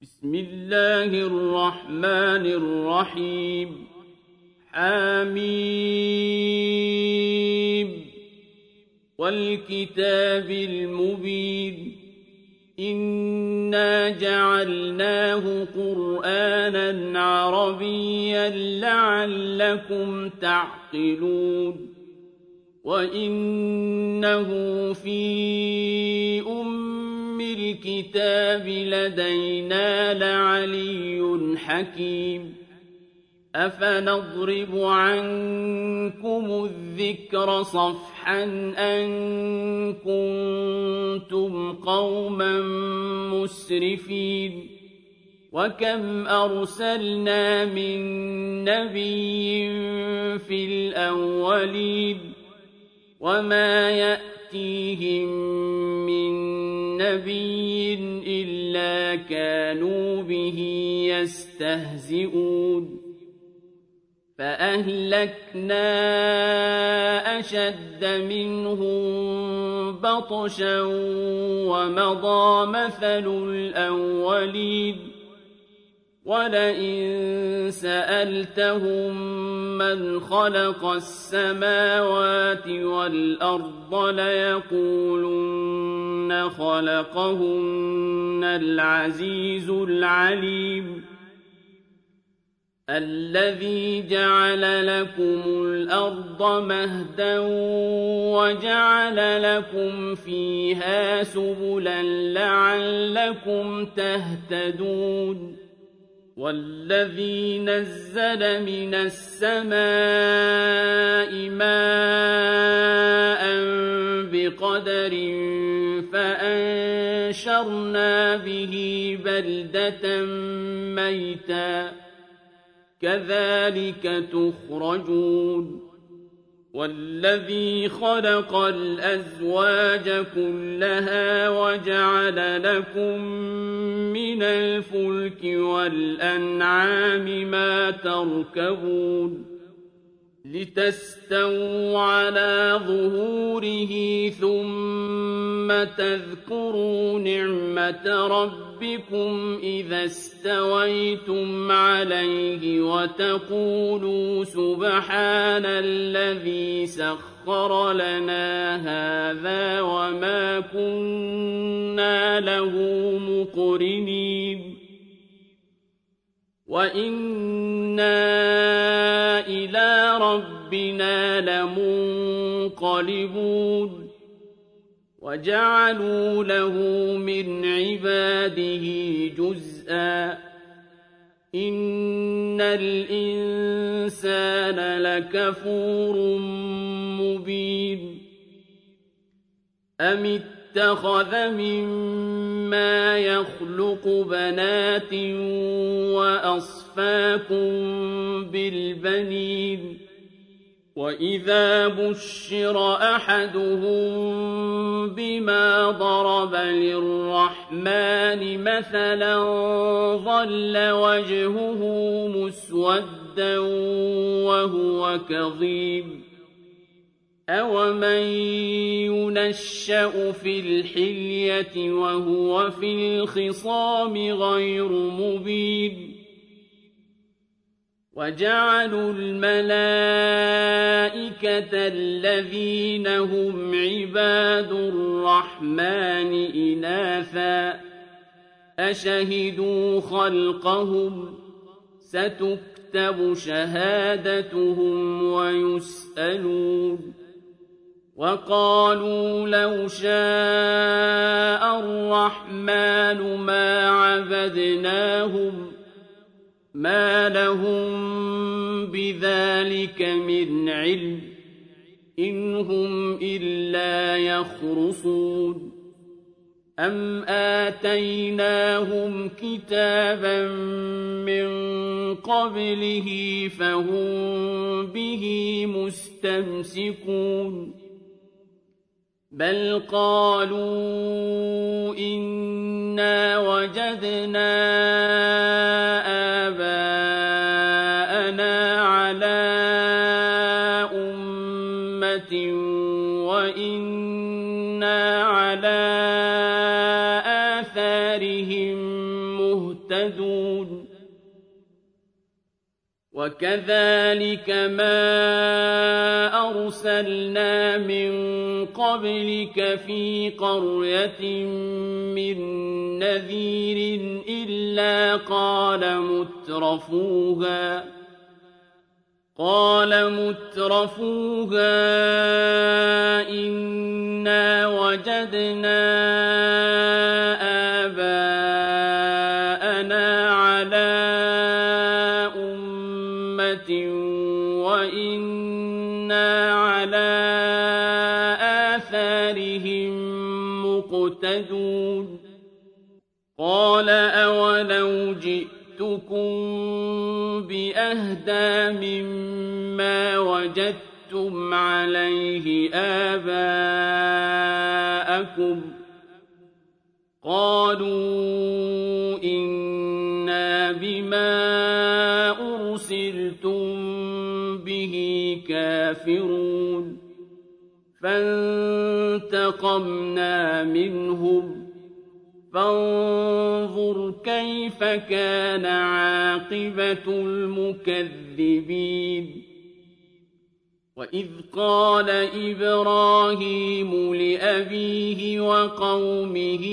بسم الله الرحمن الرحيم حميم والكتاب المبين إنا جعلناه قرآنا عربيا لعلكم تعقلون وإنه في الكتاب لدينا لعلي حكيم أفنضرب عنكم الذكر صفحا أن كنتم قوما مسرفين وكم أرسلنا من نبي في الأولين وما يأتيهم من نبي إلا كانوا به يستهزئون فأهلكنا أشد منهم بطشا ومضى مثل الأولين ولئن سألتهم من خلق السماوات والأرض ليقولن خلقهن العزيز العليم الذي جعل لكم الأرض مهدا وجعل لكم فيها سبلا لعلكم تهتدون والذي نزل من السماء ماء بقدر فأنشرنا به بلدة ميتا كذلك تخرجون والذي خلق الأزواج كلها وجعل لكم من الفلك والأنعام ما تركبون لتستووا على ظهوره ثم تذكروا نعمة ربكم إذا استويتم عليه وتقولوا سبحان الذي سخر لنا هذا وما كنا له مقرنين وإنا إلى ربنا لمنقلبون وجعلوا له من عباده جزءا إن الإنسان لكفور مبين أم اتخذ مما يخلق بنات وأصفاكم بالبنين وإذا بشر أحدهم بما ضرب للرحمن مثلا ظل وجهه مسودا وهو كظيم أومن ينشأ في الحلية وهو في الخصام غير مبين وجعلوا الملائكة الذين هم عباد الرحمن إناثا أشهدوا خلقهم ستكتب شهادتهم ويسألون وقالوا لو شاء الرحمن ما عبدناهم ما لهم بذلك من علم إن هم إلا يخرصون أم آتيناهم كتابا من قبله فهم به مستمسكون بل قالوا إنا وجدنا آباءنا على أمة وإنا على آثارهم مهتدون مهتدون وكذلك ما أرسلنا من قبلك في قرية من نذير إلا قال مترفوها إنا وجدنا آباءنا على أمة وإنا على آثارهم مقتدون قال أولو جئتكم بأهدى مما وجدتم عليه آباءكم قالوا إنا بما أرسلتم به كافرون فانتقمنا منهم فانظر كيف كان عاقبة المكذبين وإذ قال إبراهيم لأبيه وقومه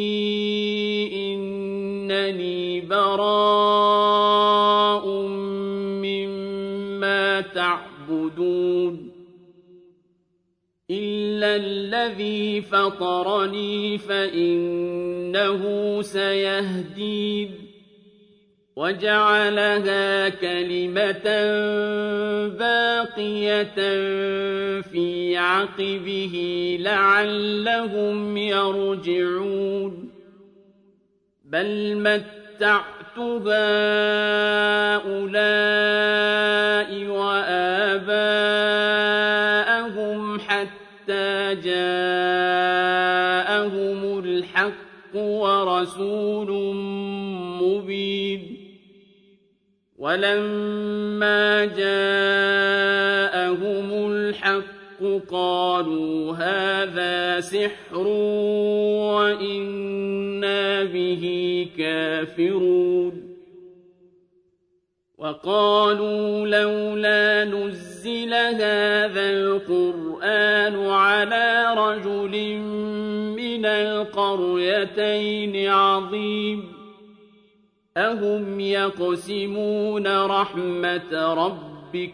إنني براء مما تعبدون إلا الذي فطرني فإنه سيهدين وجعلها كلمة باقية في عقبه لعلهم يرجعون بل متعت هؤلاء وآباءهم حتى جاءهم الحق ورسول مبين ولما جاءهم الحق قالوا هذا سحر وإنا به كافرون وقالوا لولا نزل هذا القرآن على رجل من القريتين عظيم أهم يقسمون رحمة ربك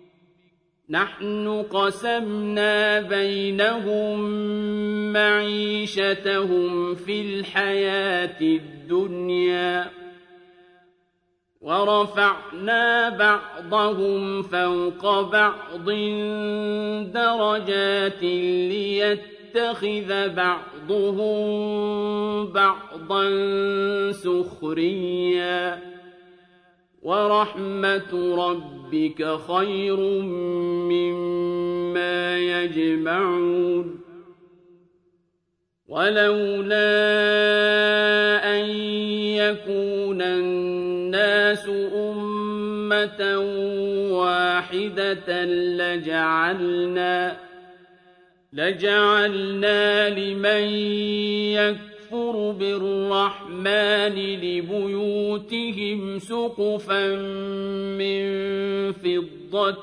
نحن قسمنا بينهم معيشتهم في الحياة الدنيا ورفعنا بعضهم فوق بعض درجات ليتخذ بعضهم بعضا سخريا ورحمة ربك خير مما يجمعون ولولا أن يكون الناس أمة واحدة لجعلنا لمن يكفر بالرحمن لبيوتهم سقفا من فضة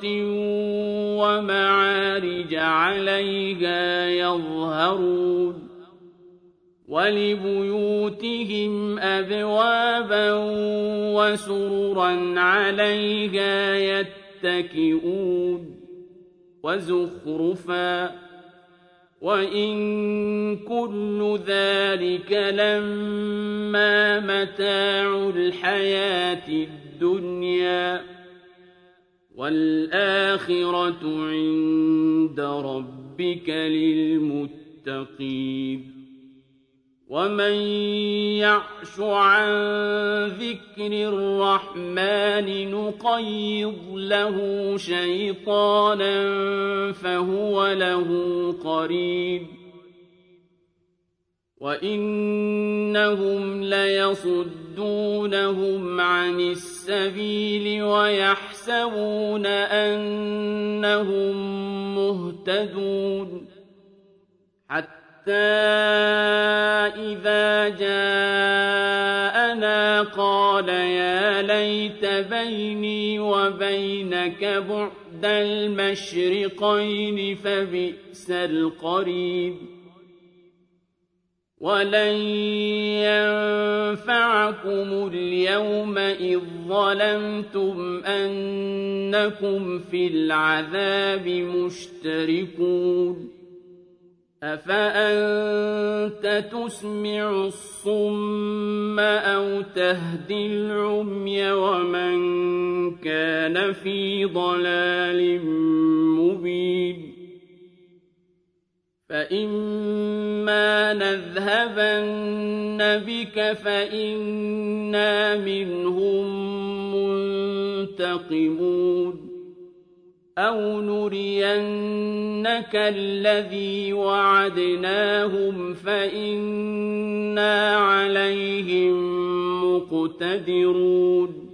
ومعارج عليها يظهرون ولبيوتهم أبوابا وسررا عليها يتكئون وزخرفا وإن كل ذلك لما متاع الحياة الدنيا والآخرة عند ربك للمتقين ومن يعش عن ذكر الرحمن نقيض له شيطانا فهو له قرين وإنهم ليصدونهم عن السبيل ويحسبون أنهم مهتدون حتى إذا جاءنا قال يا ليت بيني وبينك بعد المشرقين فبئس القرين ولن ينفعكم اليوم إذ ظلمتم أنكم في العذاب مشتركون أفأنت تسمع الصم أو تهدي العمي ومن كان في ضلال مبين فإما نذهبن بك فإنا منهم منتقمون أو نرينك الذي وعدناهم فإنا عليهم مقتدرون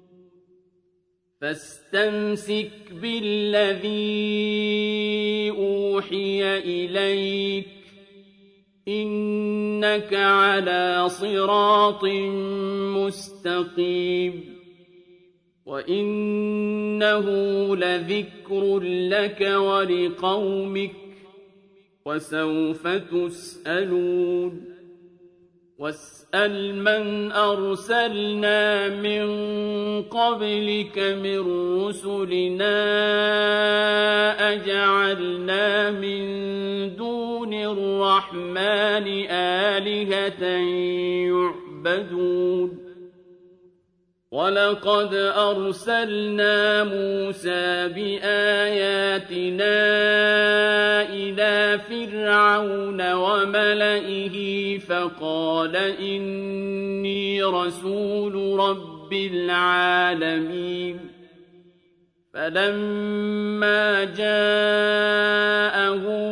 فاستمسك بالذي أوحي إليك إنك على صراط مستقيم وإنه لذكر لك ولقومك وسوف تسألون واسأل من أرسلنا من قبلك من رسلنا أجعلنا من دون الرحمن آلهة يعبدون ولقد أرسلنا موسى بآياتنا إلى فرعون وملئه فقال إني رسول رب العالمين فلما جاءهم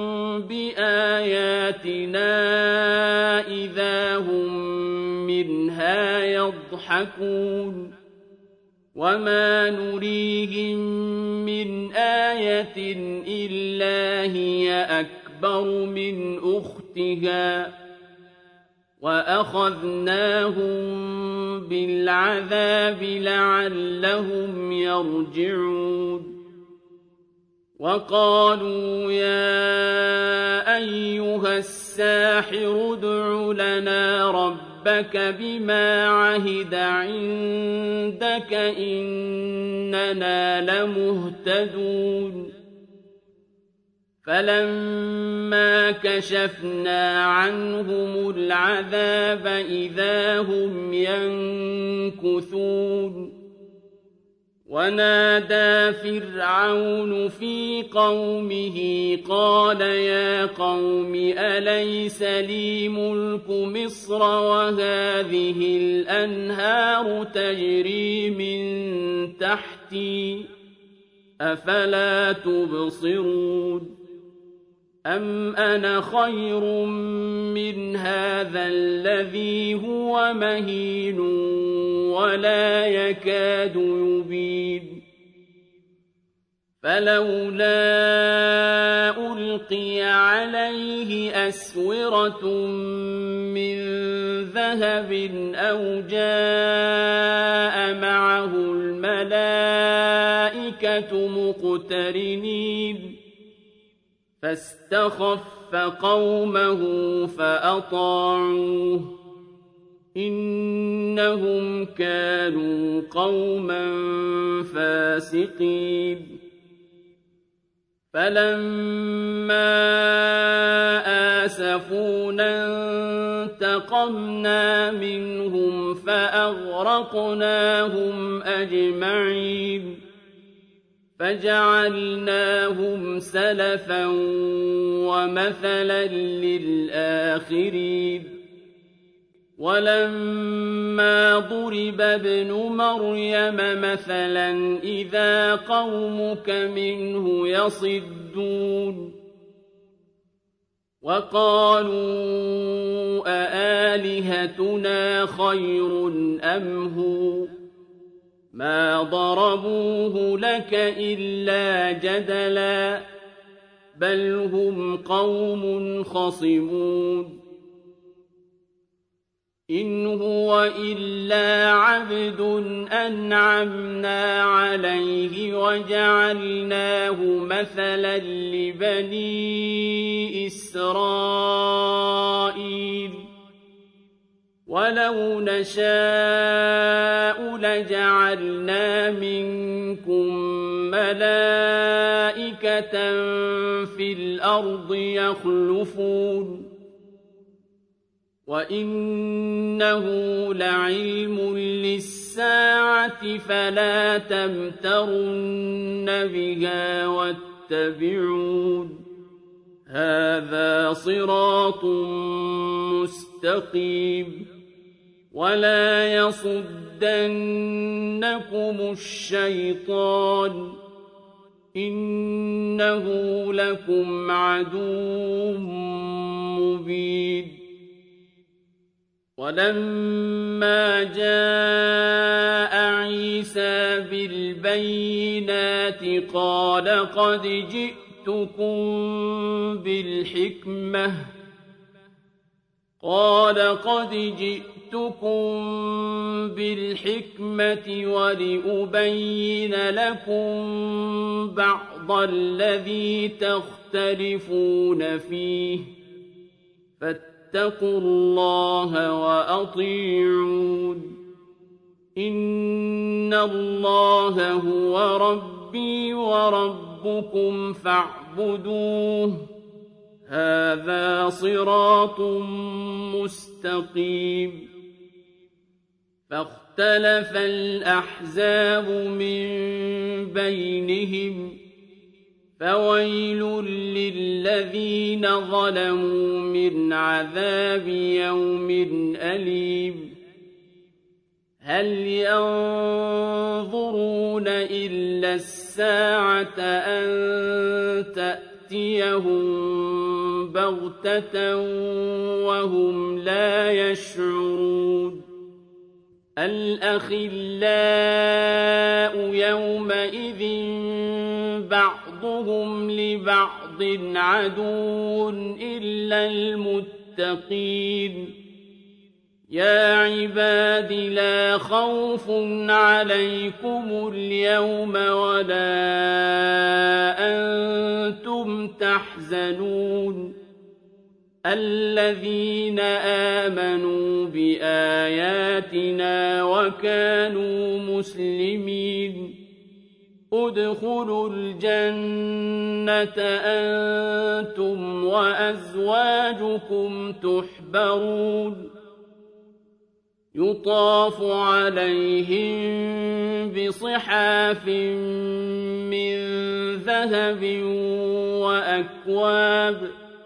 بآياتنا إذا هم منها يضحكون وما نريهم من آية إلا هي أكبر من أختها وأخذناهم بالعذاب لعلهم يرجعون وقالوا يا أيها الساحر ادع لنا ربك بما عهد عندك إننا لمهتدون فلما كشفنا عنهم العذاب إذا هم ينكثون ونادى فرعون في قومه قال يا قوم أليس لي ملك مصر وهذه الأنهار تجري من تحتي أفلا تبصرون أم أنا خير من هذا الذي هو مهين ولا يكاد يبين فلولا ألقي عليه أسورة من ذهب أو جاء معه الملائكة مقترنين فاستخف قومه فأطاعوه إنهم كانوا قوما فاسقين فلما آسفونا انتقمنا منهم فأغرقناهم أجمعين فجعلناهم سلفا ومثلا للآخرين ولما ضرب ابن مريم مثلا إذا قومك منه يصدون وقالوا أآلهتنا خير أم هو ما ضربوه لك إلا جدلا بل هم قوم خصمون إن هو إلا عبد أنعمنا عليه وجعلناه مثلا لبني إسرائيل ولو نشاء لجعلنا منكم ملائكة في الأرض يخلفون وإنه لعلم للساعة فلا تمترن بها واتبعون هذا صراط مستقيم ولا يصدنكم الشيطان إنه لكم عدو مبين ولما جاء عيسى بالبينات قال قد جئتكم بالحكمة ولأبين لكم بعض الذي تختلفون فيه فاتقوا الله وأطيعون إن الله هو ربي وربكم فاعبدوه هذا صراط مستقيم فاختلف الأحزاب من بينهم فويل للذين ظلموا من عذاب يوم أليم هل ينظرون إلا الساعة أن تأتيهم بغتة وهم لا يشعرون الأخلاء يومئذ بعضهم لبعض عدو إلا المتقين يا عباد لا خوف عليكم اليوم ولا أنتم تحزنون الذين آمنوا بآياتنا وكانوا مسلمين ادخلوا الجنة أنتم وأزواجكم تحبرون يطاف عليهم بصحاف من ذهب وأكواب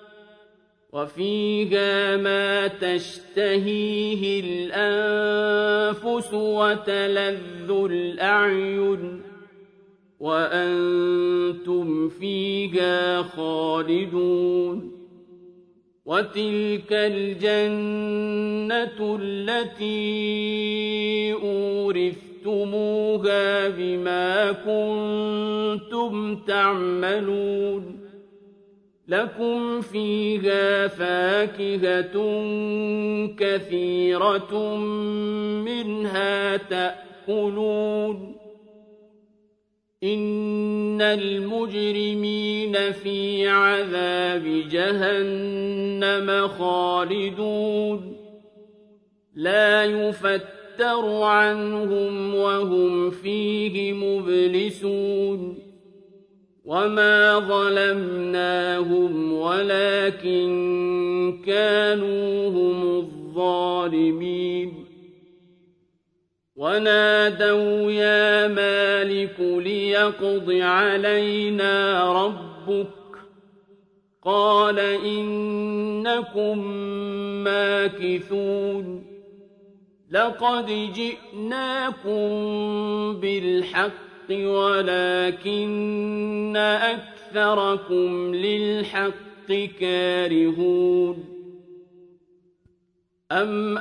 وفيها ما تشتهيه الأنفس وتلذ الأعين وأنتم فيها خالدون وتلك الجنة التي أورثتموها بما كنتم تعملون لكم فيها فاكهة كثيرة منها تأكلون إن المجرمين في عذاب جهنم خالدون لا يفتر عنهم وهم فيه مبلسون وما ظلمناهم ولكن كانوا هم الظالمين ونادوا يا مالك ليقض علينا ربك قال إنكم ماكثون لقد جئناكم بالحق ولكن أكثركم للحق كارهون أم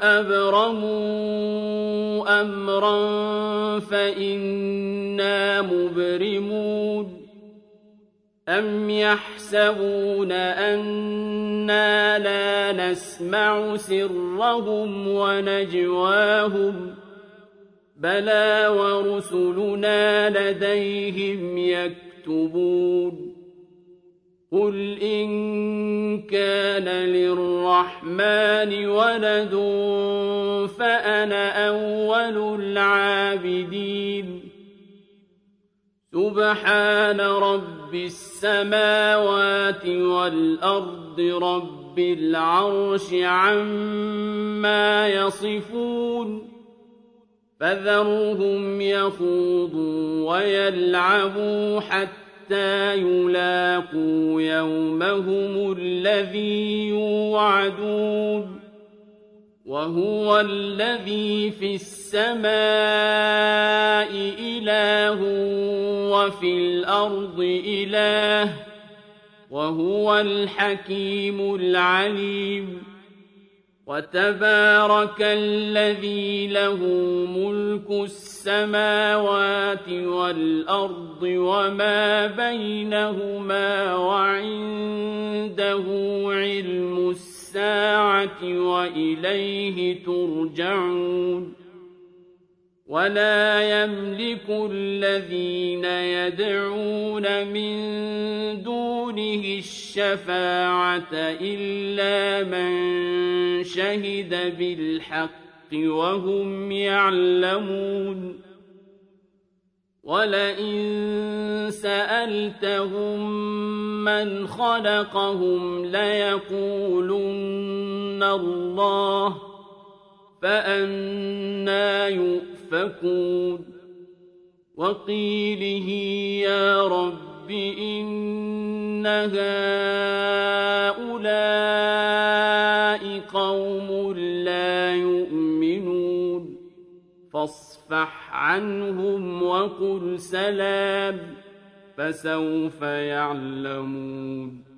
أبرموا أمرا فإنا مبرمون أَمْ يَحْسَبُونَ أَنَّا لَا نَسْمَعُ سِرَّهُمْ وَنَجْوَاهُم بَلَىٰ وَرُسُلُنَا لَدَيْهِمْ يَكْتُبُونَ قُلْ إِن كَانَ لِلرَّحْمَٰنِ وَلَدٌ فَأَنَا أَوَّلُ الْعَابِدِينَ سُبْحَانَ رَبِّ السَّمَاوَاتِ وَالْأَرْضِ رَبِّ الْعَرْشِ عَمَّا يَصِفُونَ فَذَرْهُمْ يَخُوضُوا وَيَلْعَبُوا حَتَّىٰ يُلَاقُوا يَوْمَهُمُ الَّذِي يُوعَدُونَ وَهُوَ الَّذِي فِي السَّمَاءِ إِلَٰهٌ وَفِي الْأَرْضِ إِلَٰهٌ وَهُوَ الْحَكِيمُ الْعَلِيمُ وَتَبَارَكَ الَّذِي لَهُ مُلْكُ السَّمَاوَاتِ وَالْأَرْضِ وَمَا بَيْنَهُمَا وَعِندَهُ عِلْمُ السَّاعَةِ وَإِلَيْهِ تُرْجَعُونَ وَلَا يَمْلِكُ الَّذِينَ يَدْعُونَ مِن دُونِهِ الشَّفَاعَةَ إِلَّا مَن شَهِدَ بِالْحَقِّ وَهُمْ يَعْلَمُونَ وَلَئِن سَأَلْتَهُم مَّنْ خَلَقَهُمْ لَيَقُولُنَّ اللَّهُ فَأَنَّىٰ يُؤْفَكُونَ وَقِيلِهِ يَا رَبِّ إِنَّ هَٰؤُلَاءِ قَوْمٌ لَّا يُؤْمِنُونَ فَاصْفَحْ عَنْهُمْ وَقُلْ سَلَامٌ فَسَوْفَ يَعْلَمُونَ